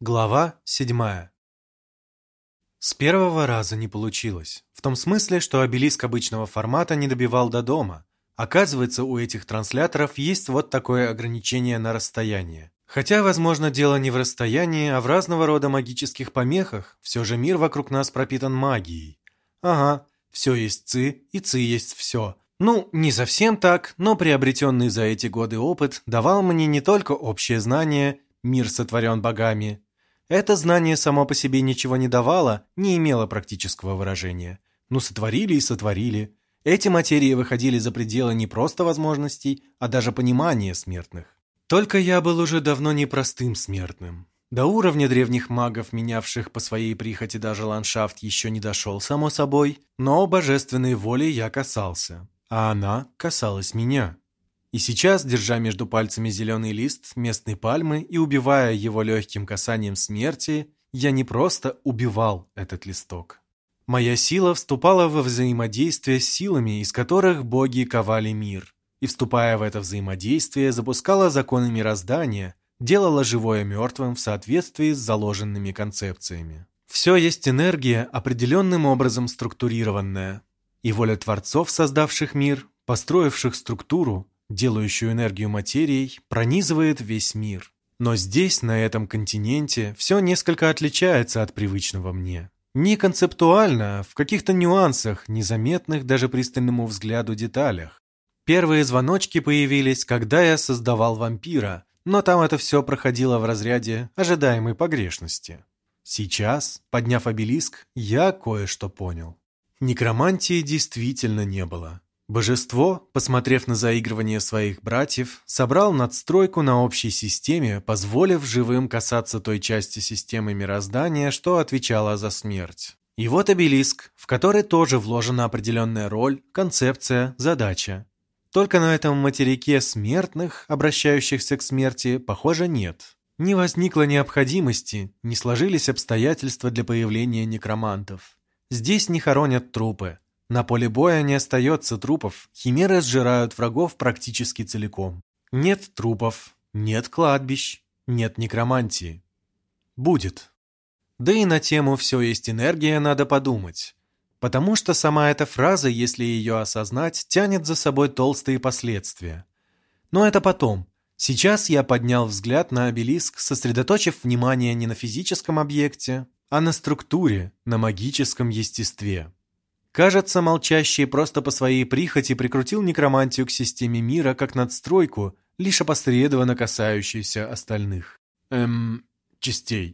Глава 7. С первого раза не получилось. В том смысле, что обелиск обычного формата не добивал до дома. Оказывается, у этих трансляторов есть вот такое ограничение на расстояние. Хотя, возможно, дело не в расстоянии, а в разного рода магических помехах. Все же мир вокруг нас пропитан магией. Ага, все есть ци, и ци есть все. Ну, не совсем так, но приобретенный за эти годы опыт давал мне не только общее знание «мир сотворен богами». Это знание само по себе ничего не давало, не имело практического выражения. Ну, сотворили и сотворили. Эти материи выходили за пределы не просто возможностей, а даже понимания смертных. Только я был уже давно не простым смертным. До уровня древних магов, менявших по своей прихоти даже ландшафт, еще не дошел, само собой, но божественной воли я касался, а она касалась меня. И сейчас, держа между пальцами зеленый лист местной пальмы и убивая его легким касанием смерти, я не просто убивал этот листок. Моя сила вступала во взаимодействие с силами, из которых боги ковали мир, и, вступая в это взаимодействие, запускала законы мироздания, делала живое мертвым в соответствии с заложенными концепциями. Все есть энергия, определенным образом структурированная, и воля творцов, создавших мир, построивших структуру, делающую энергию материей, пронизывает весь мир. Но здесь, на этом континенте, все несколько отличается от привычного мне. Не концептуально, а в каких-то нюансах, незаметных даже пристальному взгляду деталях. Первые звоночки появились, когда я создавал вампира, но там это все проходило в разряде ожидаемой погрешности. Сейчас, подняв обелиск, я кое-что понял. Некромантии действительно не было. Божество, посмотрев на заигрывание своих братьев, собрал надстройку на общей системе, позволив живым касаться той части системы мироздания, что отвечала за смерть. И вот обелиск, в который тоже вложена определенная роль, концепция, задача. Только на этом материке смертных, обращающихся к смерти, похоже, нет. Не возникло необходимости, не сложились обстоятельства для появления некромантов. Здесь не хоронят трупы. На поле боя не остается трупов, химеры сжирают врагов практически целиком. Нет трупов, нет кладбищ, нет некромантии. Будет. Да и на тему «все есть энергия» надо подумать. Потому что сама эта фраза, если ее осознать, тянет за собой толстые последствия. Но это потом. Сейчас я поднял взгляд на обелиск, сосредоточив внимание не на физическом объекте, а на структуре, на магическом естестве. Кажется, молчащий просто по своей прихоти прикрутил некромантию к системе мира как надстройку, лишь опосредованно касающуюся остальных. Частей.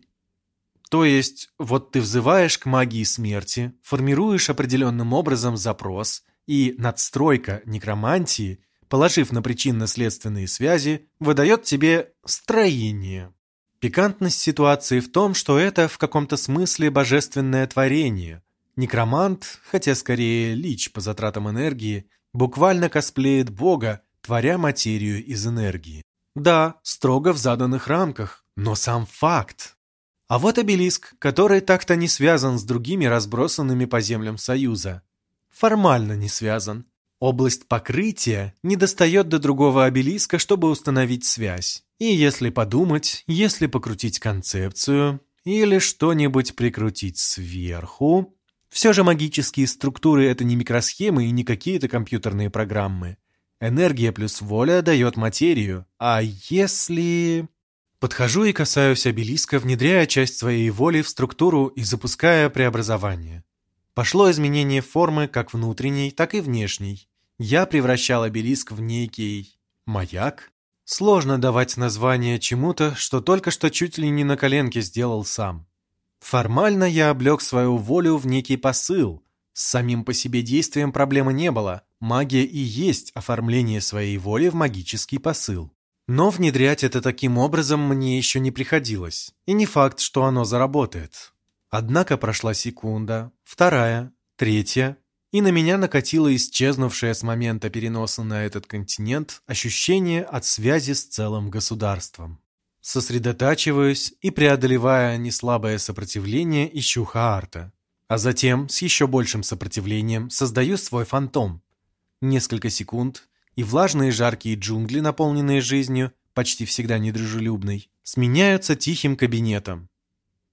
То есть, вот ты взываешь к магии смерти, формируешь определенным образом запрос, и надстройка некромантии, положив на причинно-следственные связи, выдает тебе строение. Пикантность ситуации в том, что это в каком-то смысле божественное творение. Некромант, хотя скорее лич по затратам энергии, буквально косплеит бога, творя материю из энергии. Да, строго в заданных рамках, но сам факт. А вот обелиск, который так-то не связан с другими разбросанными по землям Союза. Формально не связан. Область покрытия не достает до другого обелиска, чтобы установить связь. И если подумать, если покрутить концепцию, или что-нибудь прикрутить сверху... Все же магические структуры – это не микросхемы и не какие-то компьютерные программы. Энергия плюс воля дает материю. А если... Подхожу и касаюсь обелиска, внедряя часть своей воли в структуру и запуская преобразование. Пошло изменение формы как внутренней, так и внешней. Я превращал обелиск в некий... маяк? Сложно давать название чему-то, что только что чуть ли не на коленке сделал сам. Формально я облег свою волю в некий посыл. С самим по себе действием проблемы не было. Магия и есть оформление своей воли в магический посыл. Но внедрять это таким образом мне еще не приходилось. И не факт, что оно заработает. Однако прошла секунда, вторая, третья, и на меня накатило исчезнувшее с момента переноса на этот континент ощущение от связи с целым государством. Сосредотачиваюсь и, преодолевая неслабое сопротивление, ищу Хаарта. А затем, с еще большим сопротивлением, создаю свой фантом. Несколько секунд, и влажные жаркие джунгли, наполненные жизнью, почти всегда недружелюбной, сменяются тихим кабинетом.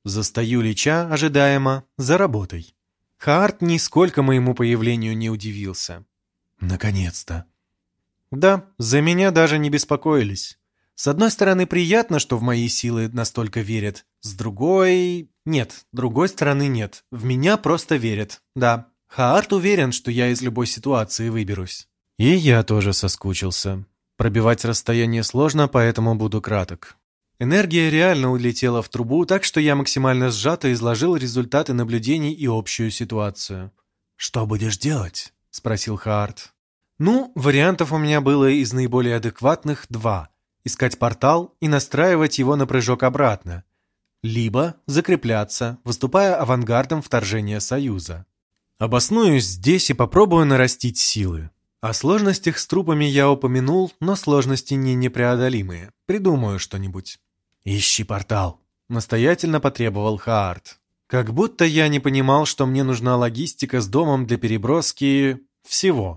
Застаю Лича, ожидаемо, за работой. Хаарт нисколько моему появлению не удивился. Наконец-то. Да, за меня даже не беспокоились. С одной стороны, приятно, что в мои силы настолько верят. С другой... Нет, другой стороны нет. В меня просто верят. Да, Хаарт уверен, что я из любой ситуации выберусь. И я тоже соскучился. Пробивать расстояние сложно, поэтому буду краток. Энергия реально улетела в трубу, так что я максимально сжато изложил результаты наблюдений и общую ситуацию. «Что будешь делать?» — спросил Хаарт. Ну, вариантов у меня было из наиболее адекватных два. Искать портал и настраивать его на прыжок обратно. Либо закрепляться, выступая авангардом вторжения Союза. Обоснуюсь здесь и попробую нарастить силы. О сложностях с трупами я упомянул, но сложности не непреодолимые. Придумаю что-нибудь. «Ищи портал», — настоятельно потребовал Хаарт. Как будто я не понимал, что мне нужна логистика с домом для переброски... всего.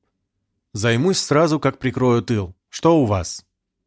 Займусь сразу, как прикрою тыл. Что у вас?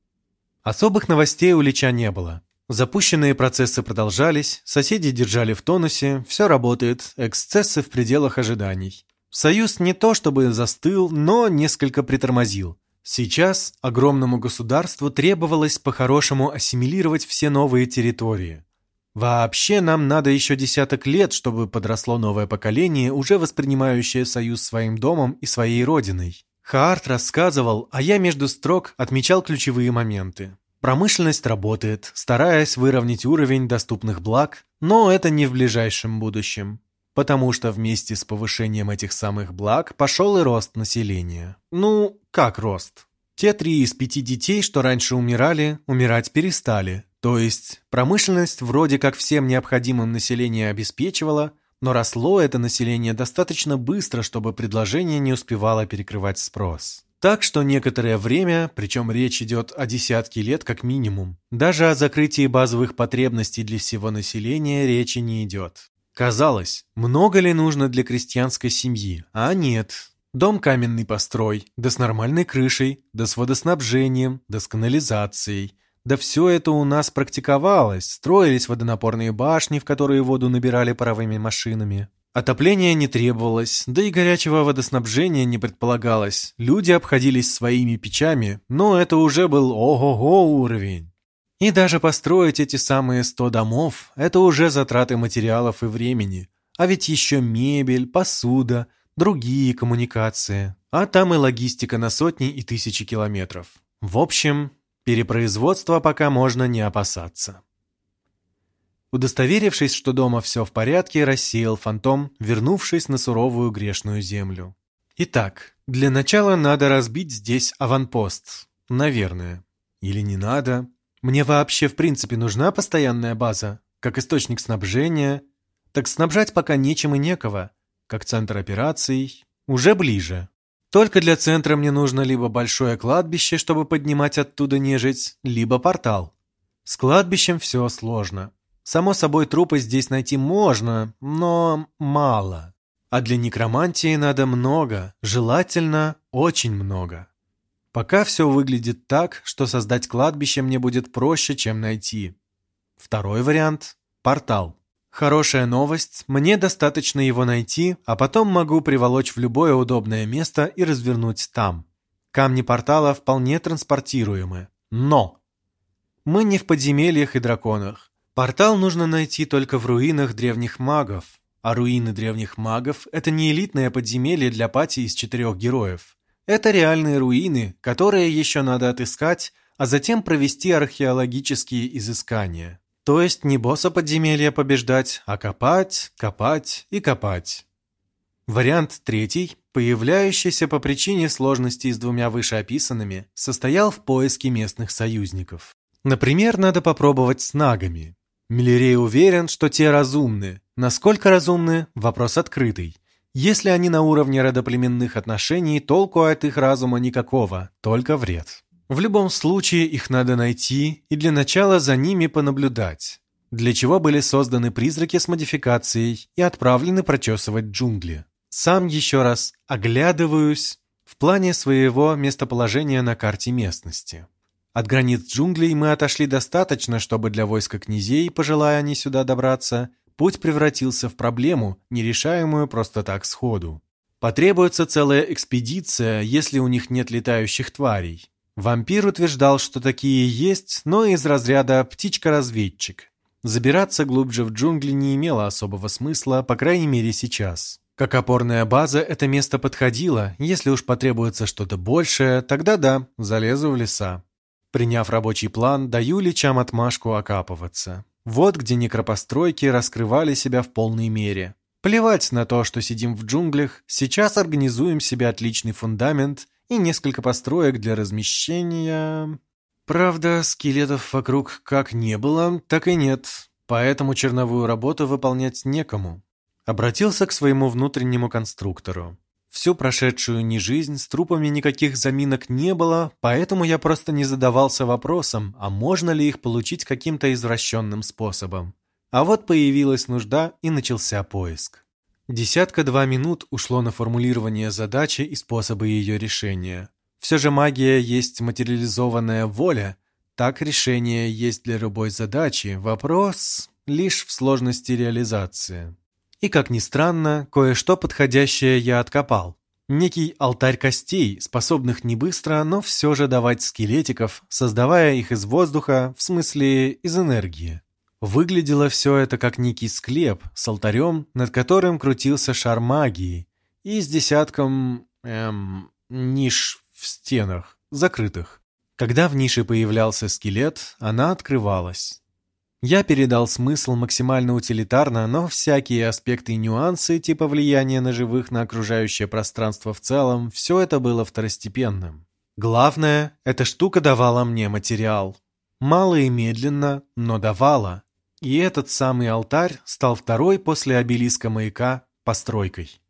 Особых новостей у Лича не было. Запущенные процессы продолжались, соседи держали в тонусе, все работает, эксцессы в пределах ожиданий. Союз не то чтобы застыл, но несколько притормозил. Сейчас огромному государству требовалось по-хорошему ассимилировать все новые территории. Вообще нам надо еще десяток лет, чтобы подросло новое поколение, уже воспринимающее Союз своим домом и своей родиной. Хаарт рассказывал, а я между строк отмечал ключевые моменты. Промышленность работает, стараясь выровнять уровень доступных благ, но это не в ближайшем будущем. Потому что вместе с повышением этих самых благ пошел и рост населения. Ну, как рост? Те 3 из 5 детей, что раньше умирали, умирать перестали. То есть промышленность вроде как всем необходимым население обеспечивала, но росло это население достаточно быстро, чтобы предложение не успевало перекрывать спрос. Так что некоторое время, причем речь идет о десятке лет как минимум, даже о закрытии базовых потребностей для всего населения речи не идет. Казалось, много ли нужно для крестьянской семьи? А нет. Дом каменный построй, да с нормальной крышей, да с водоснабжением, да с канализацией. Да все это у нас практиковалось, строились водонапорные башни, в которые воду набирали паровыми машинами. Отопления не требовалось, да и горячего водоснабжения не предполагалось. Люди обходились своими печами, но это уже был ого-го уровень. И даже построить эти самые 100 домов – это уже затраты материалов и времени. А ведь еще мебель, посуда, другие коммуникации. А там и логистика на сотни и тысячи километров. В общем, перепроизводства пока можно не опасаться. Удостоверившись, что дома все в порядке, рассеял фантом, вернувшись на суровую грешную землю. Итак, для начала надо разбить здесь аванпост. Наверное. Или не надо. Мне вообще в принципе нужна постоянная база, как источник снабжения. Так снабжать пока нечем и некого, как центр операций, уже ближе. Только для центра мне нужно либо большое кладбище, чтобы поднимать оттуда нежить, либо портал. С кладбищем все сложно. Само собой, трупы здесь найти можно, но мало. А для некромантии надо много, желательно очень много. Пока все выглядит так, что создать кладбище мне будет проще, чем найти. Второй вариант – портал. Хорошая новость, мне достаточно его найти, а потом могу приволочь в любое удобное место и развернуть там. Камни портала вполне транспортируемы. Но! Мы не в подземельях и драконах. Портал нужно найти только в руинах древних магов. А руины древних магов – это не элитное подземелье для пати из 4 героев. Это реальные руины, которые еще надо отыскать, а затем провести археологические изыскания. То есть не босса подземелья побеждать, а копать, копать и копать. Вариант третий, появляющийся по причине сложности с 2 вышеописанными, состоял в поиске местных союзников. Например, надо попробовать с нагами. Миллерей уверен, что те разумны. Насколько разумны – вопрос открытый. Если они на уровне родоплеменных отношений, толку от их разума никакого, только вред. В любом случае их надо найти и для начала за ними понаблюдать, для чего были созданы призраки с модификацией и отправлены прочесывать джунгли. Сам еще раз оглядываюсь в плане своего местоположения на карте местности. От границ джунглей мы отошли достаточно, чтобы для войска князей, пожелая они сюда добраться, путь превратился в проблему, нерешаемую просто так сходу. Потребуется целая экспедиция, если у них нет летающих тварей. Вампир утверждал, что такие есть, но из разряда «птичка-разведчик». Забираться глубже в джунгли не имело особого смысла, по крайней мере сейчас. Как опорная база это место подходило, если уж потребуется что-то большее, тогда да, залезу в леса. Приняв рабочий план, даю личам отмашку окапываться. Вот где некропостройки раскрывали себя в полной мере. Плевать на то, что сидим в джунглях, сейчас организуем себе отличный фундамент и несколько построек для размещения. Правда, скелетов вокруг как не было, так и нет, поэтому черновую работу выполнять некому. Обратился к своему внутреннему конструктору. Всю прошедшую нежизнь с трупами никаких заминок не было, поэтому я просто не задавался вопросом, а можно ли их получить каким-то извращенным способом. А вот появилась нужда и начался поиск. 1-2 минут ушло на формулирование задачи и способы ее решения. Все же магия есть материализованная воля, так решение есть для любой задачи, вопрос лишь в сложности реализации. И, как ни странно, кое-что подходящее я откопал. Некий алтарь костей, способных не быстро, но все же давать скелетиков, создавая их из воздуха, в смысле из энергии. Выглядело все это как некий склеп с алтарем, над которым крутился шар магии, и с десятком ниш в стенах, закрытых. Когда в нише появлялся скелет, она открывалась. Я передал смысл максимально утилитарно, но всякие аспекты и нюансы, типа влияния на живых на окружающее пространство в целом, все это было второстепенным. Главное, эта штука давала мне материал. Мало и медленно, но давала. И этот самый алтарь стал второй после обелиска маяка постройкой.